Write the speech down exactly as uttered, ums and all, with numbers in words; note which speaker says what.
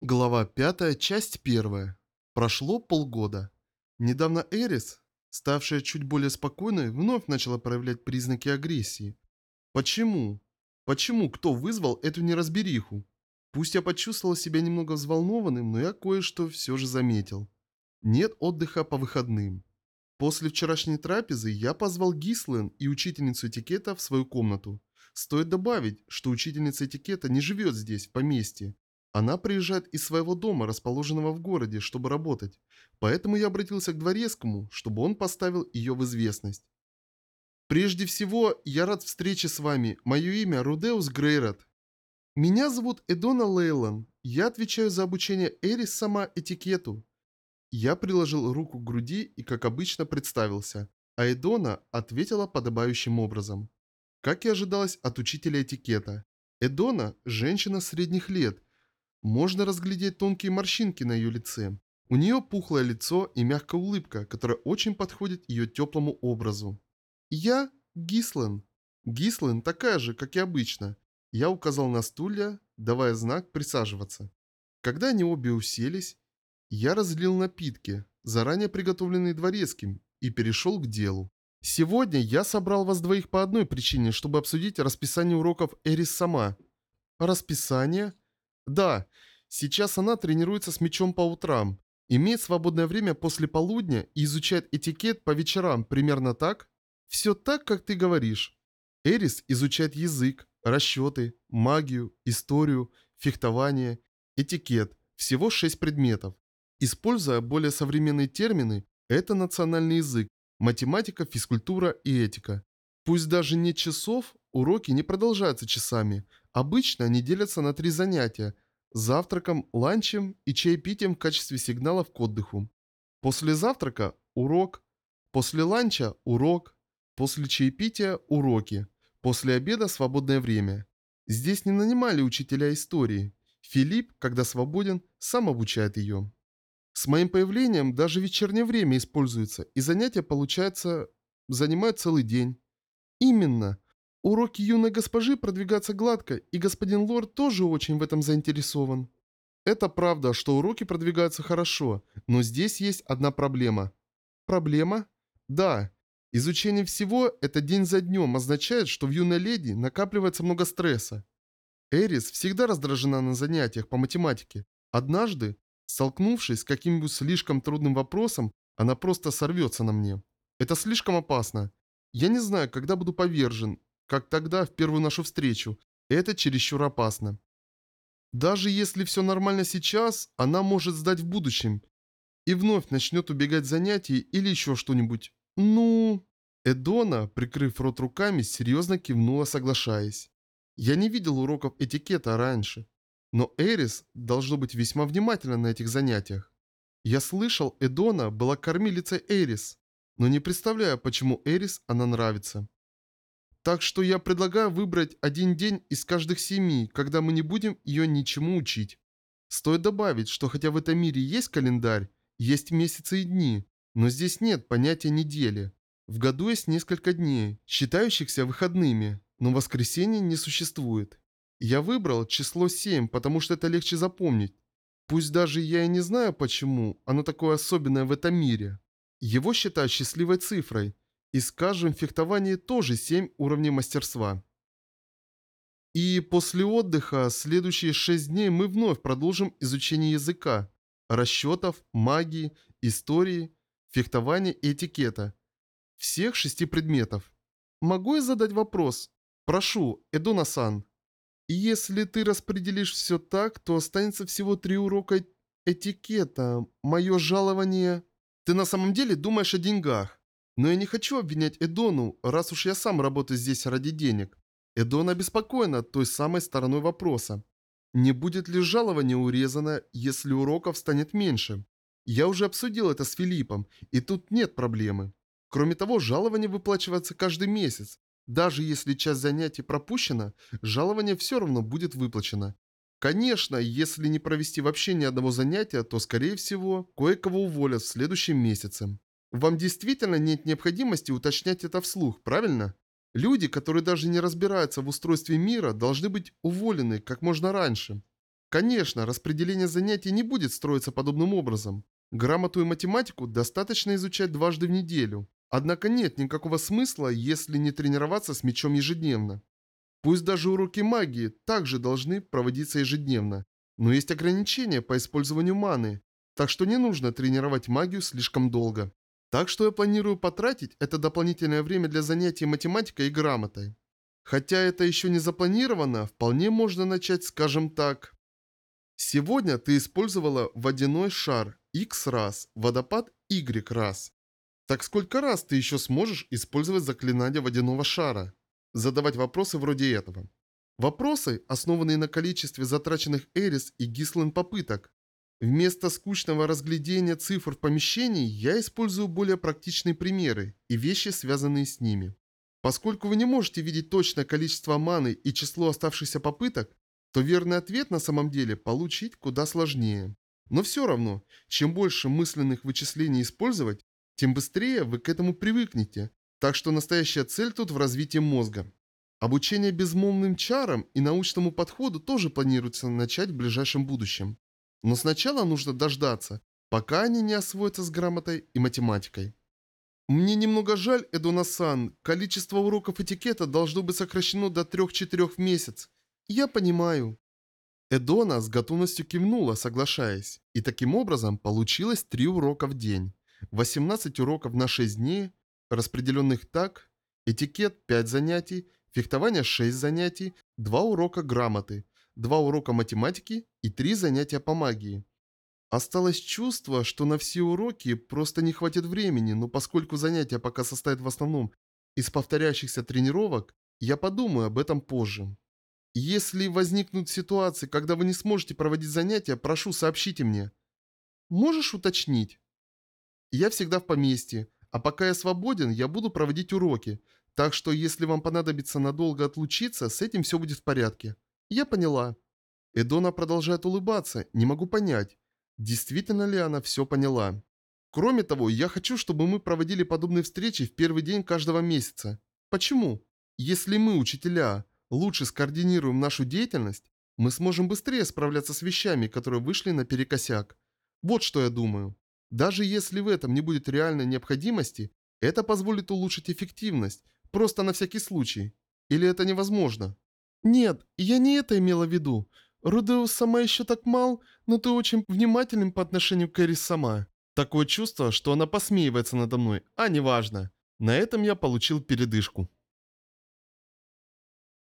Speaker 1: Глава пятая, часть первая. Прошло полгода. Недавно Эрис, ставшая чуть более спокойной, вновь начала проявлять признаки агрессии. Почему? Почему кто вызвал эту неразбериху? Пусть я почувствовал себя немного взволнованным, но я кое-что все же заметил. Нет отдыха по выходным. После вчерашней трапезы я позвал Гислен и учительницу этикета в свою комнату. Стоит добавить, что учительница этикета не живет здесь, в поместье. Она приезжает из своего дома, расположенного в городе, чтобы работать. Поэтому я обратился к дворецкому, чтобы он поставил ее в известность. Прежде всего, я рад встрече с вами. Мое имя Рудеус Грейрот. Меня зовут Эдона Лейлан. Я отвечаю за обучение Эрис сама этикету. Я приложил руку к груди и, как обычно, представился, а Эдона ответила подобающим образом. Как и ожидалось от учителя этикета. Эдона – женщина средних лет. Можно разглядеть тонкие морщинки на ее лице. У нее пухлое лицо и мягкая улыбка, которая очень подходит ее теплому образу. Я – Гислен. Гислен такая же, как и обычно. Я указал на стулья, давая знак присаживаться. Когда они обе уселись, я разлил напитки, заранее приготовленные дворецким, и перешел к делу. Сегодня я собрал вас двоих по одной причине, чтобы обсудить расписание уроков Эрис сама. Расписание? Да, сейчас она тренируется с мечом по утрам, имеет свободное время после полудня и изучает этикет по вечерам, примерно так? Все так, как ты говоришь. Эрис изучает язык, расчеты, магию, историю, фехтование, этикет, всего шесть предметов. Используя более современные термины, это национальный язык, математика, физкультура и этика. Пусть даже нет часов, уроки не продолжаются часами. Обычно они делятся на три занятия – завтраком, ланчем и чаепитием в качестве сигналов к отдыху. После завтрака – урок, после ланча – урок, после чаепития – уроки, после обеда – свободное время. Здесь не нанимали учителя истории. Филипп, когда свободен, сам обучает ее. С моим появлением даже вечернее время используется, и занятия, получается, занимают целый день. Именно. Уроки юной госпожи продвигаются гладко, и господин лорд тоже очень в этом заинтересован. Это правда, что уроки продвигаются хорошо, но здесь есть одна проблема. Проблема? Да. Изучение всего это день за днем означает, что в юной леди накапливается много стресса. Эрис всегда раздражена на занятиях по математике. Однажды, столкнувшись с каким-нибудь слишком трудным вопросом, она просто сорвется на мне. Это слишком опасно. Я не знаю, когда буду повержен, как тогда в первую нашу встречу. Это чересчур опасно. Даже если все нормально сейчас, она может сдать в будущем и вновь начнет убегать с занятий или еще что-нибудь. Ну... Эдона, прикрыв рот руками, серьезно кивнула, соглашаясь. Я не видел уроков этикета раньше, но Эрис должно быть весьма внимательна на этих занятиях. Я слышал, Эдона была кормилицей Эрис, но не представляю, почему Эрис она нравится. Так что я предлагаю выбрать один день из каждых семи, когда мы не будем ее ничему учить. Стоит добавить, что хотя в этом мире есть календарь, есть месяцы и дни, но здесь нет понятия недели. В году есть несколько дней, считающихся выходными, но воскресенья не существует. Я выбрал число семь, потому что это легче запомнить. Пусть даже я и не знаю почему, оно такое особенное в этом мире. Его считают счастливой цифрой. И скажем, в фехтовании тоже семь уровней мастерства. И после отдыха следующие шесть дней мы вновь продолжим изучение языка, расчетов, магии, истории, фехтования и этикета. Всех шести предметов. Могу я задать вопрос? Прошу, Эдона-сан. Если ты распределишь все так, то останется всего три урока этикета. Мое жалование... Ты на самом деле думаешь о деньгах. Но я не хочу обвинять Эдону, раз уж я сам работаю здесь ради денег. Эдона обеспокоена той самой стороной вопроса. Не будет ли жалование урезано, если уроков станет меньше? Я уже обсудил это с Филиппом, и тут нет проблемы. Кроме того, жалование выплачивается каждый месяц. Даже если часть занятий пропущена, жалование все равно будет выплачено. Конечно, если не провести вообще ни одного занятия, то, скорее всего, кое-кого уволят в следующем месяце. Вам действительно нет необходимости уточнять это вслух, правильно? Люди, которые даже не разбираются в устройстве мира, должны быть уволены как можно раньше. Конечно, распределение занятий не будет строиться подобным образом. Грамоту и математику достаточно изучать дважды в неделю. Однако нет никакого смысла, если не тренироваться с мечом ежедневно. Пусть даже уроки магии также должны проводиться ежедневно. Но есть ограничения по использованию маны, так что не нужно тренировать магию слишком долго. Так что я планирую потратить это дополнительное время для занятий математикой и грамотой. Хотя это еще не запланировано, вполне можно начать, скажем так. Сегодня ты использовала водяной шар X раз, водопад Y раз. Так сколько раз ты еще сможешь использовать заклинание водяного шара? Задавать вопросы вроде этого. Вопросы, основанные на количестве затраченных Эрис и Гислен попыток. Вместо скучного разглядения цифр в помещении я использую более практичные примеры и вещи, связанные с ними. Поскольку вы не можете видеть точное количество маны и число оставшихся попыток, то верный ответ на самом деле получить куда сложнее. Но все равно, чем больше мысленных вычислений использовать, тем быстрее вы к этому привыкнете. Так что настоящая цель тут в развитии мозга. Обучение безмолвным чарам и научному подходу тоже планируется начать в ближайшем будущем. Но сначала нужно дождаться, пока они не освоятся с грамотой и математикой. Мне немного жаль, Эдона-сан, количество уроков этикета должно быть сокращено до трёх-четырёх в месяц. Я понимаю. Эдона с готовностью кивнула, соглашаясь. И таким образом получилось три урока в день. восемнадцать уроков на шесть дней, распределенных так: этикет пять занятий, фехтование шесть занятий, два урока грамоты, два урока математики и три занятия по магии. Осталось чувство, что на все уроки просто не хватит времени, но поскольку занятия пока состоят в основном из повторяющихся тренировок, я подумаю об этом позже. Если возникнут ситуации, когда вы не сможете проводить занятия, прошу, сообщите мне. Можешь уточнить? Я всегда в поместье, а пока я свободен, я буду проводить уроки. Так что, если вам понадобится надолго отлучиться, с этим все будет в порядке. Я поняла. Эдона продолжает улыбаться, не могу понять, действительно ли она все поняла. Кроме того, я хочу, чтобы мы проводили подобные встречи в первый день каждого месяца. Почему? Если мы, учителя, лучше скоординируем нашу деятельность, мы сможем быстрее справляться с вещами, которые вышли наперекосяк. Вот что я думаю. Даже если в этом не будет реальной необходимости, это позволит улучшить эффективность, просто на всякий случай. Или это невозможно? Нет, я не это имела в виду. Рудеус сама еще так мал, но ты очень внимателен по отношению к Эрис сама. Такое чувство, что она посмеивается надо мной, а неважно. На этом я получил передышку.